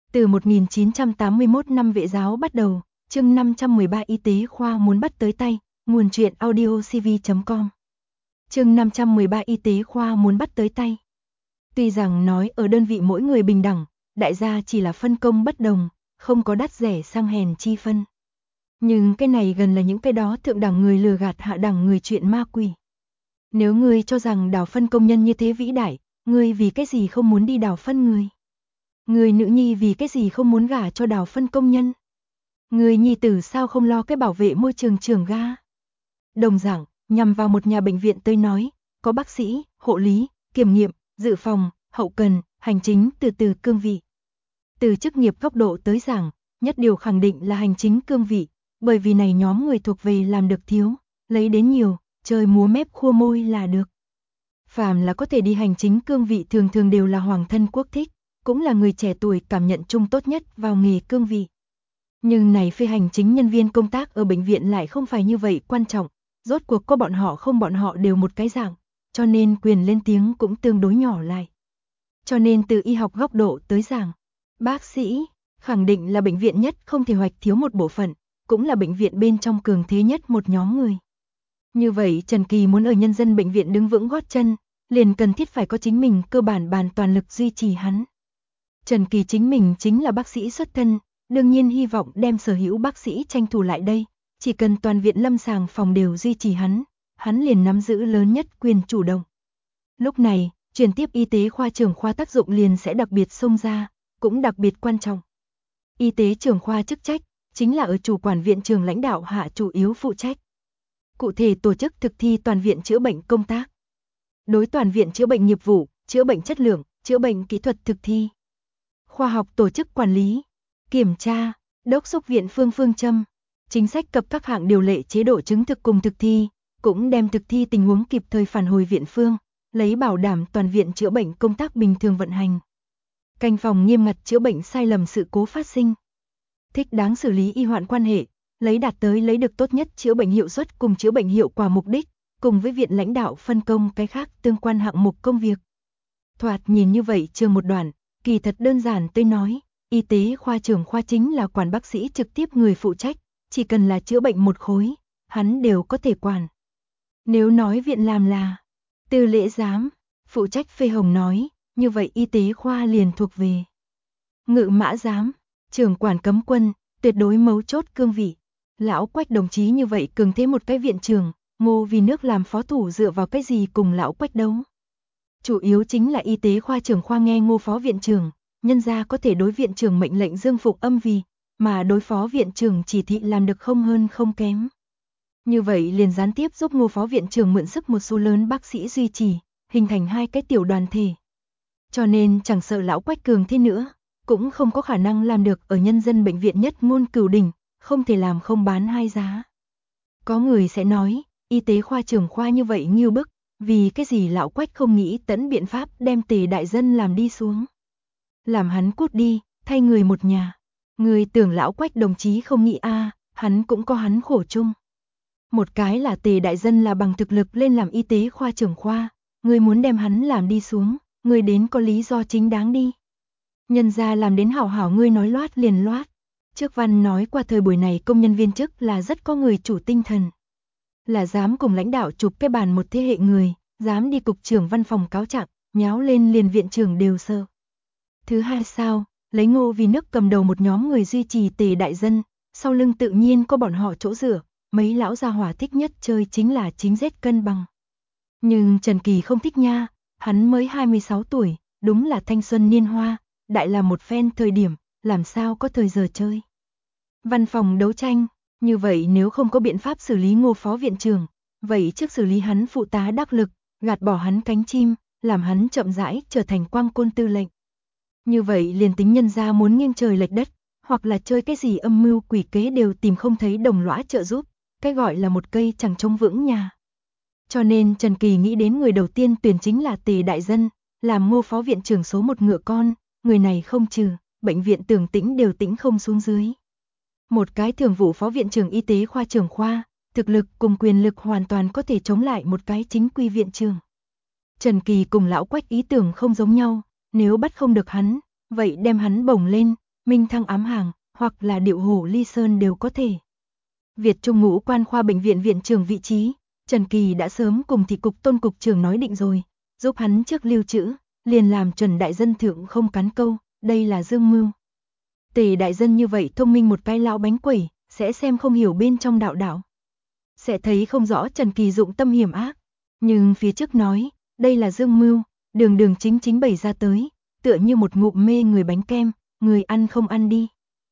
Từ 1981 năm Vệ giáo bắt đầu, chương 513 Y tế khoa muốn bắt tới tay, nguồn truyện audiocv.com. Chương 513 Y tế khoa muốn bắt tới tay. Tuy rằng nói ở đơn vị mỗi người bình đẳng, đại gia chỉ là phân công bất đồng, không có đắt rẻ sang hèn chi phân. Nhưng cái này gần là những cái đó thượng đẳng người lừa gạt hạ đẳng người chuyện ma quỷ. Nếu ngươi cho rằng đào phân công nhân như thế vĩ đại, ngươi vì cái gì không muốn đi đào phân người? Người nữ nhi vì cái gì không muốn gả cho đào phân công nhân? Người nhi tử sao không lo cái bảo vệ môi trường trường ga? Đồng dạng, nhằm vào một nhà bệnh viện tới nói, có bác sĩ, hộ lý, kiểm nghiệm, dự phòng, hậu cần, hành chính từ cương vị. Từ chức nghiệp góc độ tới giảng, nhất điều khẳng định là hành chính cương vị, bởi vì này nhóm người thuộc về làm được thiếu, lấy đến nhiều, chơi múa mép khua môi là được. Phàm là có thể đi hành chính cương vị thường thường đều là hoàng thân quốc thích, cũng là người trẻ tuổi cảm nhận chung tốt nhất vào nghề cương vị. Nhưng này phi hành chính nhân viên công tác ở bệnh viện lại không phải như vậy quan trọng, rốt cuộc có bọn họ không bọn họ đều một cái dạng, cho nên quyền lên tiếng cũng tương đối nhỏ lại. Cho nên từ y học góc độ tới giảng, bác sĩ khẳng định là bệnh viện nhất không thể hoạch thiếu một bộ phận, cũng là bệnh viện bên trong cường thế nhất một nhóm người. Như vậy Trần Kỳ muốn ở nhân dân bệnh viện đứng vững gót chân, liền cần thiết phải có chính mình cơ bản bàn toàn lực duy trì hắn. Trần Kỳ chính mình chính là bác sĩ xuất thân, đương nhiên hy vọng đem sở hữu bác sĩ tranh thủ lại đây, chỉ cần toàn viện lâm sàng phòng đều duy trì hắn liền nắm giữ lớn nhất quyền chủ động. Lúc này, chuyển tiếp y tế khoa trưởng khoa tác dụng liền sẽ đặc biệt xông ra, cũng đặc biệt quan trọng. Y tế trưởng khoa chức trách, chính là ở chủ quản viện trưởng lãnh đạo hạ chủ yếu phụ trách. Cụ thể tổ chức thực thi toàn viện chữa bệnh công tác. Đối toàn viện chữa bệnh nghiệp vụ, chữa bệnh chất lượng, chữa bệnh kỹ thuật thực thi. Khoa học tổ chức quản lý, kiểm tra, đốc thúc viện phương châm, chính sách cập các hạng điều lệ chế độ chứng thực cùng thực thi, cũng đem thực thi tình huống kịp thời phản hồi viện phương, lấy bảo đảm toàn viện chữa bệnh công tác bình thường vận hành. Canh phòng nghiêm ngặt chữa bệnh sai lầm sự cố phát sinh. Thích đáng xử lý y hoạn quan hệ, đạt tới lấy được tốt nhất chữa bệnh hiệu suất cùng chữa bệnh hiệu quả mục đích, cùng với viện lãnh đạo phân công cái khác tương quan hạng mục công việc. Thoạt nhìn như vậy chưa một đoạn, kỳ thật đơn giản tôi nói, y tế khoa trưởng khoa chính là quản bác sĩ trực tiếp người phụ trách, chỉ cần là chữa bệnh một khối, hắn đều có thể quản. Nếu nói viện làm là tư lễ giám, phụ trách phê hồng nói, như vậy y tế khoa liền thuộc về ngự mã giám, trưởng quản cấm quân, tuyệt đối mấu chốt cương vị. Lão Quách đồng chí như vậy cường thế một cái viện trưởng, Ngô vì nước làm phó thủ dựa vào cái gì cùng lão Quách đấu. Chủ yếu chính là y tế khoa trưởng khoa nghe Ngô phó viện trưởng, nhân ra có thể đối viện trưởng mệnh lệnh dương phục âm vì, mà đối phó viện trưởng chỉ thị làm được không hơn không kém. Như vậy liền gián tiếp giúp Ngô phó viện trưởng mượn sức một số lớn bác sĩ duy trì, hình thành hai cái tiểu đoàn thể. Cho nên chẳng sợ lão Quách cường thế nữa, cũng không có khả năng làm được ở nhân dân bệnh viện nhất ngôn cửu đỉnh, không thể làm không bán hai giá. Có người sẽ nói, y tế khoa trưởng khoa như vậy nghiêu bức, vì cái gì lão Quách không nghĩ tận biện pháp đem Tề đại dân làm đi xuống. Làm hắn cút đi, thay người một nhà. Người tưởng lão Quách đồng chí không nghĩ hắn cũng có hắn khổ chung. Một cái là Tề đại dân là bằng thực lực lên làm y tế khoa trưởng khoa, người muốn đem hắn làm đi xuống, người đến có lý do chính đáng đi. Nhân ra làm đến hảo hảo ngươi nói loát liền loát. Trước văn nói qua thời buổi này công nhân viên chức là rất có người chủ tinh thần. Là dám cùng lãnh đạo chụp cái bàn một thế hệ người, dám đi cục trưởng văn phòng cáo trạng, nháo lên liền viện trưởng đều sợ. Thứ hai sao, lấy Ngô vì nước cầm đầu một nhóm người duy trì Tề đại dân, sau lưng tự nhiên có bọn họ chỗ dựa, mấy lão gia hỏa thích nhất chơi chính là chính rết cân bằng. Nhưng Trần Kỳ không thích nha, hắn mới 26 tuổi, đúng là thanh xuân niên hoa, đại là một phen thời điểm, làm sao có thời giờ chơi. Văn phòng đấu tranh, như vậy nếu không có biện pháp xử lý Ngô phó viện trưởng, vậy trước xử lý hắn phụ tá đắc lực, gạt bỏ hắn cánh chim, làm hắn chậm rãi trở thành quang côn tư lệnh. Như vậy liền tính nhân ra muốn nghiêng trời lệch đất, hoặc là chơi cái gì âm mưu quỷ kế đều tìm không thấy đồng lõa trợ giúp, cái gọi là một cây chẳng trông vững nhà. Cho nên Trần Kỳ nghĩ đến người đầu tiên tuyển chính là Tề đại dân, làm Ngô phó viện trưởng số một ngựa con, người này không trừ, bệnh viện tưởng tĩnh đều tĩnh không xuống dưới. Một cái thường vụ phó viện trưởng y tế khoa trưởng khoa, thực lực cùng quyền lực hoàn toàn có thể chống lại một cái chính quy viện trưởng. Trần Kỳ cùng lão Quách ý tưởng không giống nhau, nếu bắt không được hắn, vậy đem hắn bổng lên, minh thăng ám hàng, hoặc là điệu hổ ly sơn đều có thể. Việt Trung Ngũ Quan Khoa Bệnh viện viện trưởng vị trí, Trần Kỳ đã sớm cùng thị cục Tôn cục trưởng nói định rồi, giúp hắn trước lưu trữ, liền làm chuẩn đại dân thượng không cắn câu, đây là dương mưu. Tề đại dân như vậy thông minh một cái lão bánh quẩy, sẽ xem không hiểu bên trong đạo đạo. Sẽ thấy không rõ Trần Kỳ dụng tâm hiểm ác, nhưng phía trước nói, đây là dương mưu, đường đường chính chính bày ra tới, tựa như một ngụm mê người bánh kem, người ăn không ăn đi.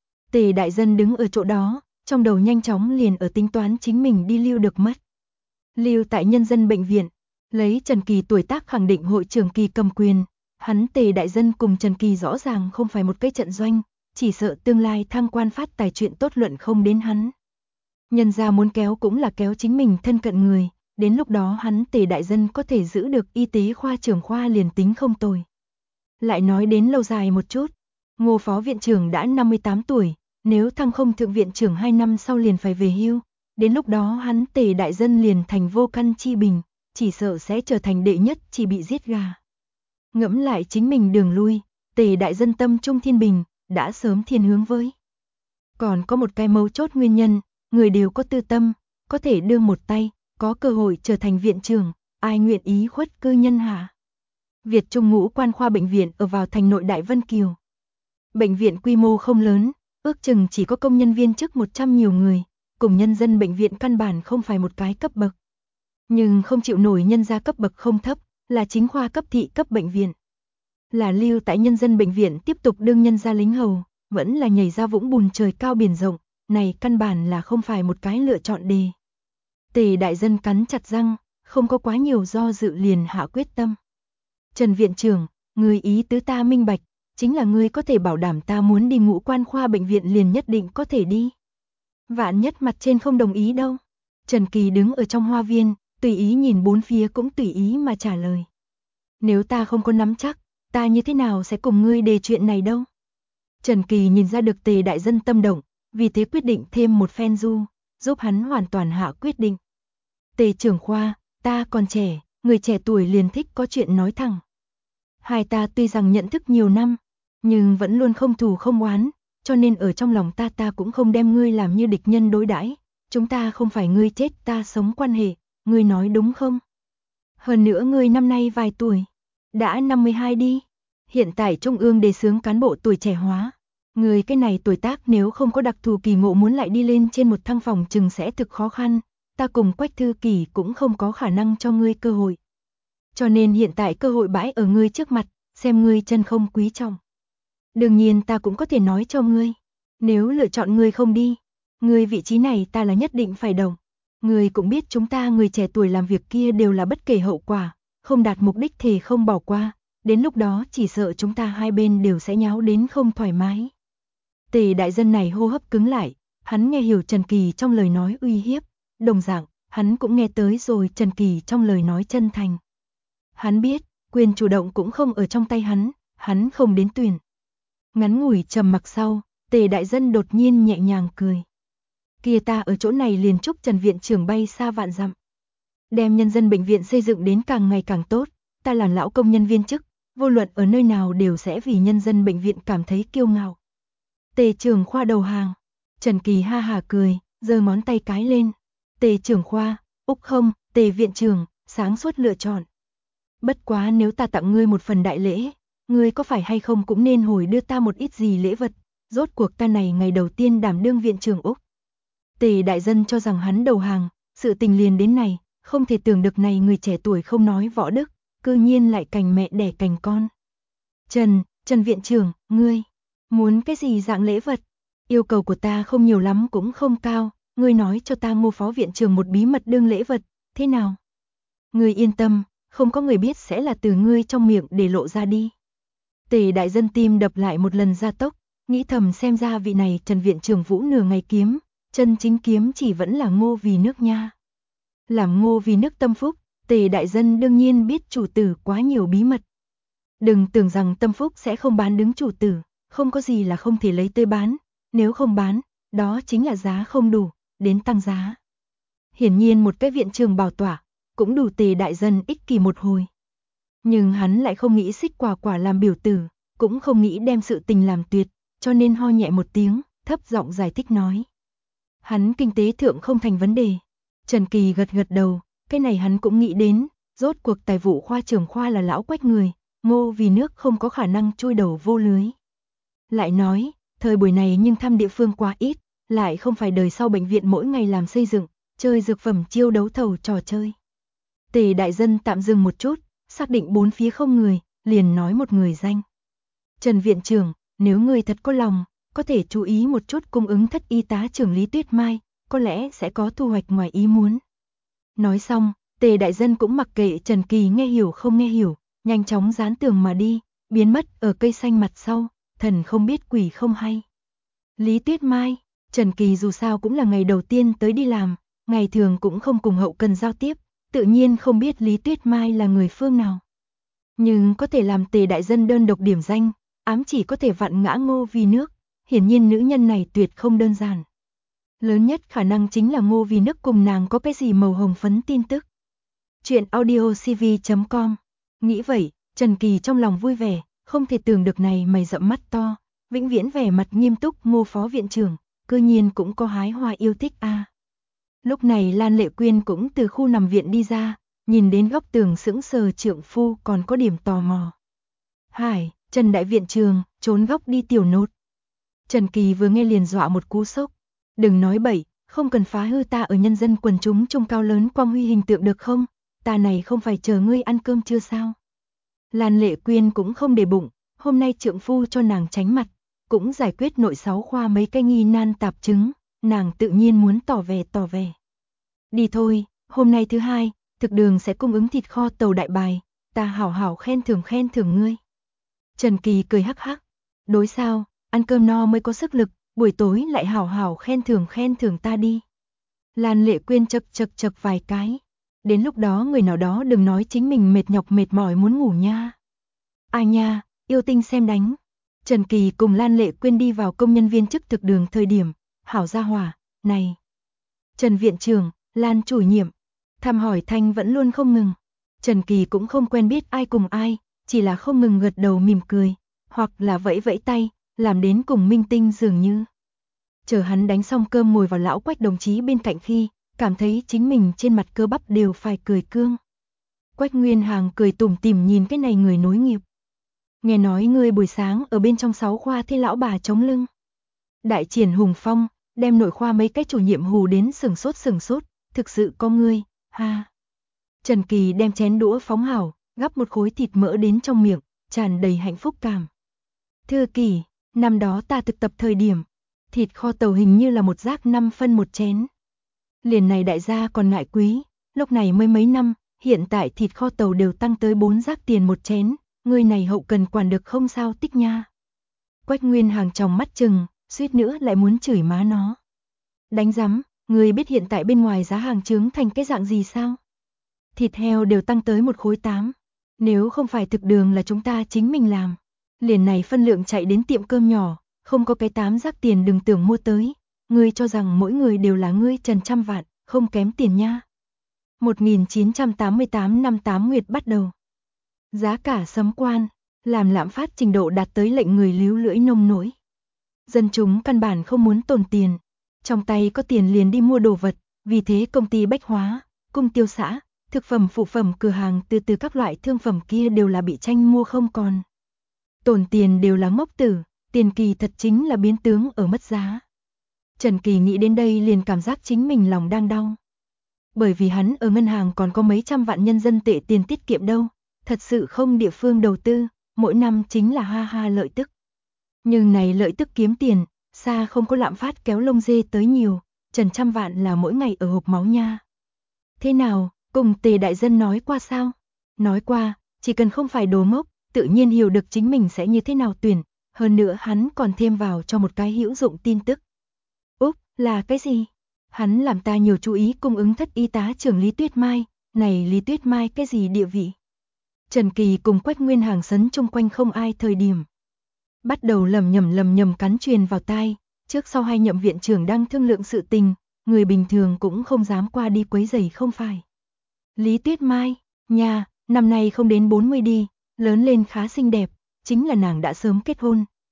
Tề đại dân đứng ở chỗ đó, trong đầu nhanh chóng liền ở tính toán chính mình đi lưu được mất. Lưu tại nhân dân bệnh viện, lấy Trần Kỳ tuổi tác khẳng định hội trưởng Kỳ cầm quyền, hắn Tề đại dân cùng Trần Kỳ rõ ràng không phải một cái trận doanh, chỉ sợ tương lai thăng quan phát tài chuyện tốt luận không đến hắn. Nhân gia muốn kéo cũng là kéo chính mình thân cận người, đến lúc đó hắn Tề đại dân có thể giữ được y tế khoa trưởng khoa liền tính không tồi. Lại nói đến lâu dài một chút, Ngô phó viện trưởng đã 58 tuổi, nếu thăng không thượng viện trưởng 2 năm sau liền phải về hưu, đến lúc đó hắn Tề đại dân liền thành vô căn chi bình, chỉ sợ sẽ trở thành đệ nhất chỉ bị giết gà. Ngẫm lại chính mình đường lui, Tề đại dân tâm trung thiên bình, đã sớm thiên hướng với. Còn có một cái mấu chốt nguyên nhân, người đều có tư tâm, có thể đương một tay, có cơ hội trở thành viện trưởng, ai nguyện ý khuất cư nhân hạ. Việt Trung Ngũ Quan Khoa Bệnh viện ở vào thành nội Đại Vân Kiều. Bệnh viện quy mô không lớn, ước chừng chỉ có công nhân viên chức 100 nhiều người, cùng nhân dân bệnh viện căn bản không phải một cái cấp bậc. Nhưng không chịu nổi nhân gia cấp bậc không thấp, là chính khoa cấp thị cấp bệnh viện. Là lưu tại nhân dân bệnh viện tiếp tục đương nhân gia lính hầu, vẫn là nhảy ra vũng bùn trời cao biển rộng, này căn bản là không phải một cái lựa chọn đề. Tề đại dân cắn chặt răng, không có quá nhiều do dự liền hạ quyết tâm. Trần viện trưởng, người ý tứ ta minh bạch, chính là ngươi có thể bảo đảm ta muốn đi Ngũ Quan Khoa Bệnh viện liền nhất định có thể đi. Vạn nhất mặt trên không đồng ý đâu. Trần Kỳ đứng ở trong hoa viên, tùy ý nhìn bốn phía cũng tùy ý mà trả lời. Nếu ta không có nắm chắc, ta như thế nào sẽ cùng ngươi đề chuyện này đâu. Trần Kỳ nhìn ra được Tề đại dân tâm động, vì thế quyết định thêm một phen giúp hắn hoàn toàn hạ quyết định. Tề trưởng khoa, ta còn trẻ, người trẻ tuổi liền thích có chuyện nói thẳng. Hai ta tuy rằng nhận thức nhiều năm, nhưng vẫn luôn không thù không oán, cho nên ở trong lòng ta cũng không đem ngươi làm như địch nhân đối đãi. Chúng ta không phải ngươi chết ta sống quan hệ, ngươi nói đúng không? Hơn nữa ngươi năm nay vài tuổi? Đã 52 đi. Hiện tại Trung ương đề xướng cán bộ tuổi trẻ hóa. Người cái này tuổi tác nếu không có đặc thù kỳ ngộ muốn lại đi lên trên một thăng phòng chừng sẽ thực khó khăn. Ta cùng Quách Thư Kỳ cũng không có khả năng cho ngươi cơ hội. Cho nên hiện tại cơ hội bãi ở ngươi trước mặt, xem ngươi chân không quý trọng. Đương nhiên ta cũng có thể nói cho ngươi, nếu lựa chọn ngươi không đi, ngươi vị trí này ta là nhất định phải đồng. Ngươi cũng biết chúng ta người trẻ tuổi làm việc kia đều là bất kể hậu quả, không đạt mục đích thì không bỏ qua, đến lúc đó chỉ sợ chúng ta hai bên đều sẽ nháo đến không thoải mái. Tề đại dân này hô hấp cứng lại, hắn nghe hiểu Trần Kỳ trong lời nói uy hiếp, đồng dạng, hắn cũng nghe tới rồi Trần Kỳ trong lời nói chân thành. Hắn biết, quyền chủ động cũng không ở trong tay hắn không đến tuyển. Ngắn ngủi trầm mặc sau, Tề đại dân đột nhiên nhẹ nhàng cười. Kia ta ở chỗ này liền chúc Trần viện trưởng bay xa vạn dặm. Đem nhân dân bệnh viện xây dựng đến càng ngày càng tốt, ta là lão công nhân viên chức, vô luận ở nơi nào đều sẽ vì nhân dân bệnh viện cảm thấy kiêu ngạo. Tề trưởng khoa đầu hàng. Trần Kỳ ha hà cười, giơ ngón tay cái lên. Tề trưởng khoa, úc không, Tề viện trưởng, sáng suốt lựa chọn. Bất quá nếu ta tặng ngươi một phần đại lễ, ngươi có phải hay không cũng nên hồi đưa ta một ít gì lễ vật, rốt cuộc ta này ngày đầu tiên đảm đương viện trưởng úc. Tề đại dân cho rằng hắn đầu hàng, sự tình liền đến này, không thể tưởng được này người trẻ tuổi không nói võ đức, cư nhiên lại cành mẹ đẻ cành con. Trần viện trưởng, ngươi muốn cái gì dạng lễ vật? Yêu cầu của ta không nhiều lắm cũng không cao, ngươi nói cho ta Ngô phó viện trưởng một bí mật đương lễ vật, thế nào? Ngươi yên tâm, không có người biết sẽ là từ ngươi trong miệng để lộ ra đi. Tề đại dân tim đập lại một lần gia tốc, nghĩ thầm xem ra vị này Trần viện trưởng vũ nửa ngày kiếm, chân chính kiếm chỉ vẫn là Ngô vì nước nha. Làm Ngô vì nước tâm phúc, Tề đại dân đương nhiên biết chủ tử quá nhiều bí mật. Đừng tưởng rằng tâm phúc sẽ không bán đứng chủ tử, không có gì là không thể lấy tới bán, nếu không bán, đó chính là giá không đủ, đến tăng giá. Hiển nhiên một cái viện trường bảo tỏa, cũng đủ Tề đại dân ích kỷ một hồi. Nhưng hắn lại không nghĩ xích quả quả làm biểu tử, cũng không nghĩ đem sự tình làm tuyệt, cho nên ho nhẹ một tiếng, thấp giọng giải thích nói. Hắn kinh tế thượng không thành vấn đề. Trần Kỳ gật gật đầu, cái này hắn cũng nghĩ đến, rốt cuộc tài vụ khoa trưởng khoa là lão Quách người, Ngô Vì Nước không có khả năng chui đầu vô lưới. Lại nói, thời buổi này nhưng thăm địa phương quá ít, lại không phải đời sau bệnh viện mỗi ngày làm xây dựng, chơi dược phẩm chiêu đấu thầu trò chơi. Tề đại dân tạm dừng một chút, xác định bốn phía không người, liền nói một người danh. Trần viện trưởng, nếu người thật có lòng, có thể chú ý một chút cung ứng thất y tá trưởng Lý Tuyết Mai, có lẽ sẽ có thu hoạch ngoài ý muốn. Nói xong, Tề đại dân cũng mặc kệ Trần Kỳ nghe hiểu không nghe hiểu, nhanh chóng dán tường mà đi, biến mất ở cây xanh mặt sau, thần không biết quỷ không hay. Lý Tuyết Mai, Trần Kỳ dù sao cũng là ngày đầu tiên tới đi làm, ngày thường cũng không cùng hậu cần giao tiếp, tự nhiên không biết Lý Tuyết Mai là người phương nào. Nhưng có thể làm Tề đại dân đơn độc điểm danh, ám chỉ có thể vặn ngã Ngô Vì Nước, hiển nhiên nữ nhân này tuyệt không đơn giản. Lớn nhất khả năng chính là Ngô Vì Nước cùng nàng có cái gì màu hồng phấn tin tức. Chuyện audiocv.com. Nghĩ vậy, Trần Kỳ trong lòng vui vẻ, không thể tưởng được này mày rậm mắt to, vĩnh viễn vẻ mặt nghiêm túc Ngô phó viện trưởng, cư nhiên cũng có hái hoa yêu thích a. Lúc này Lan Lệ Quyên cũng từ khu nằm viện đi ra, nhìn đến góc tường sững sờ trượng phu còn có điểm tò mò. Hải, Trần đại viện trường, trốn góc đi tiểu nốt. Trần Kỳ vừa nghe liền dọa một cú sốc. Đừng nói bậy, không cần phá hư ta ở nhân dân quần chúng trung cao lớn quang huy hình tượng được không? Ta này không phải chờ ngươi ăn cơm chưa sao? Lan Lệ Quyên cũng không để bụng, hôm nay trượng phu cho nàng tránh mặt, cũng giải quyết nội 6 khoa mấy cái nghi nan tạp chứng, nàng tự nhiên muốn tỏ vẻ. Đi thôi, hôm nay thứ hai, thực đường sẽ cung ứng thịt kho tàu đại bài, ta hảo hảo khen thưởng ngươi. Trần Kỳ cười hắc hắc, đối sao, ăn cơm no mới có sức lực, buổi tối lại hảo hảo khen thưởng ta đi. Lan Lệ Quyên chật vài cái. Đến lúc đó người nào đó đừng nói chính mình mệt nhọc mệt mỏi muốn ngủ nha. Ai nha, yêu tinh xem đánh. Trần Kỳ cùng Lan Lệ Quyên đi vào công nhân viên chức thực đường thời điểm, hảo gia hỏa, này. Trần viện trưởng, Lan chủ nhiệm, thăm hỏi thanh vẫn luôn không ngừng. Trần Kỳ cũng không quen biết ai cùng ai, chỉ là không ngừng gật đầu mỉm cười, hoặc là vẫy vẫy tay, làm đến cùng minh tinh dường như. Chờ hắn đánh xong cơm ngồi vào lão Quách đồng chí bên cạnh khi, cảm thấy chính mình trên mặt cơ bắp đều phải cười cương. Quách Nguyên Hàng cười tủm tỉm nhìn cái này người nối nghiệp. Nghe nói ngươi buổi sáng ở bên trong 6 khoa thế lão bà chống lưng. Đại triển hùng phong, đem nội khoa mấy cái chủ nhiệm hù đến sừng sốt, thực sự có ngươi, ha. Trần Kỳ đem chén đũa phóng hảo, gắp một khối thịt mỡ đến trong miệng, tràn đầy hạnh phúc cảm. Thưa Kỳ, năm đó ta thực tập thời điểm, thịt kho tàu hình như là một rác 5 phân một chén. Liền này đại gia còn ngại quý, lúc này mới mấy năm, hiện tại thịt kho tàu đều tăng tới 4 rác tiền một chén, người này hậu cần quản được không sao tích nha. Quách Nguyên Hàng tròng mắt chừng, suýt nữa lại muốn chửi má nó. Đánh rắm, người biết hiện tại bên ngoài giá hàng trứng thành cái dạng gì sao? Thịt heo đều tăng tới 1 khối 8, nếu không phải thực đường là chúng ta chính mình làm. Liền này phân lượng chạy đến tiệm cơm nhỏ, không có cái 8 rác tiền đừng tưởng mua tới. Ngươi cho rằng mỗi người đều là ngươi Trần trăm vạn, không kém tiền nha. 1988 năm 8 nguyệt bắt đầu. Giá cả sấm quan, làm lạm phát trình độ đạt tới lệnh người líu lưỡi nông nổi. Dân chúng căn bản không muốn tồn tiền, trong tay có tiền liền đi mua đồ vật, vì thế công ty bách hóa, cung tiêu xã, thực phẩm phụ phẩm cửa hàng từ các loại thương phẩm kia đều là bị tranh mua không còn. Tồn tiền đều là ngốc tử, tiền kỳ thật chính là biến tướng ở mất giá. Trần Kỳ nghĩ đến đây liền cảm giác chính mình lòng đang đau. Bởi vì hắn ở ngân hàng còn có mấy trăm vạn nhân dân tệ tiền tiết kiệm đâu, thật sự không địa phương đầu tư, mỗi năm chính là ha lợi tức. Nhưng này lợi tức kiếm tiền, xa không có lạm phát kéo lông dê tới nhiều, Trần trăm vạn là mỗi ngày ở hộp máu nha. Thế nào, cùng Tề đại dân nói qua sao? Nói qua, chỉ cần không phải đồ ngốc, tự nhiên hiểu được chính mình sẽ như thế nào tuyển, hơn nữa hắn còn thêm vào cho một cái hữu dụng tin tức. Úp, là cái gì? Hắn làm ta nhiều chú ý cung ứng thất y tá trưởng Lý Tuyết Mai, này Lý Tuyết Mai cái gì địa vị? Trần Kỳ cùng Quách Nguyên Hàng sấn chung quanh không ai thời điểm. Bắt đầu lầm nhầm cắn truyền vào tai, trước sau hai nhậm viện trưởng đang thương lượng sự tình, người bình thường cũng không dám qua đi quấy rầy không phải. Lý Tuyết Mai, nha, năm nay không đến 40 đi, lớn lên khá xinh đẹp, chính là nàng đã sớm kết hôn,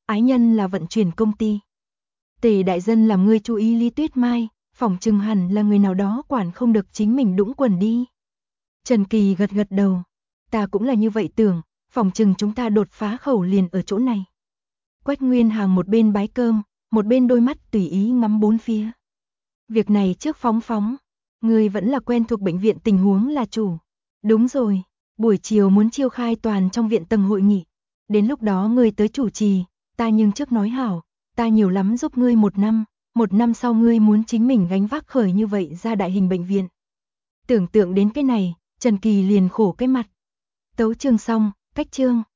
Ái Nhân là vận chuyển công ty. Tề đại dân làm ngươi chú ý Lý Tuyết Mai, phỏng chừng hẳn là người nào đó quản không được chính mình đũng quần đi. Trần Kỳ gật gật đầu. Ta cũng là như vậy tưởng, phỏng chừng chúng ta đột phá khẩu liền ở chỗ này. Quách Nguyên Hàng một bên bái cơm, một bên đôi mắt tùy ý ngắm bốn phía. Việc này trước phóng, ngươi vẫn là quen thuộc bệnh viện tình huống là chủ. Đúng rồi, buổi chiều muốn chiêu khai toàn trong viện tầng hội nghị. Đến lúc đó ngươi tới chủ trì, ta nhưng trước nói hảo, ta nhiều lắm giúp ngươi 1 năm sau ngươi muốn chính mình gánh vác khởi như vậy ra đại hình bệnh viện. Tưởng tượng đến cái này, Trần Kỳ liền khổ cái mặt. Tấu chương xong, cách chương.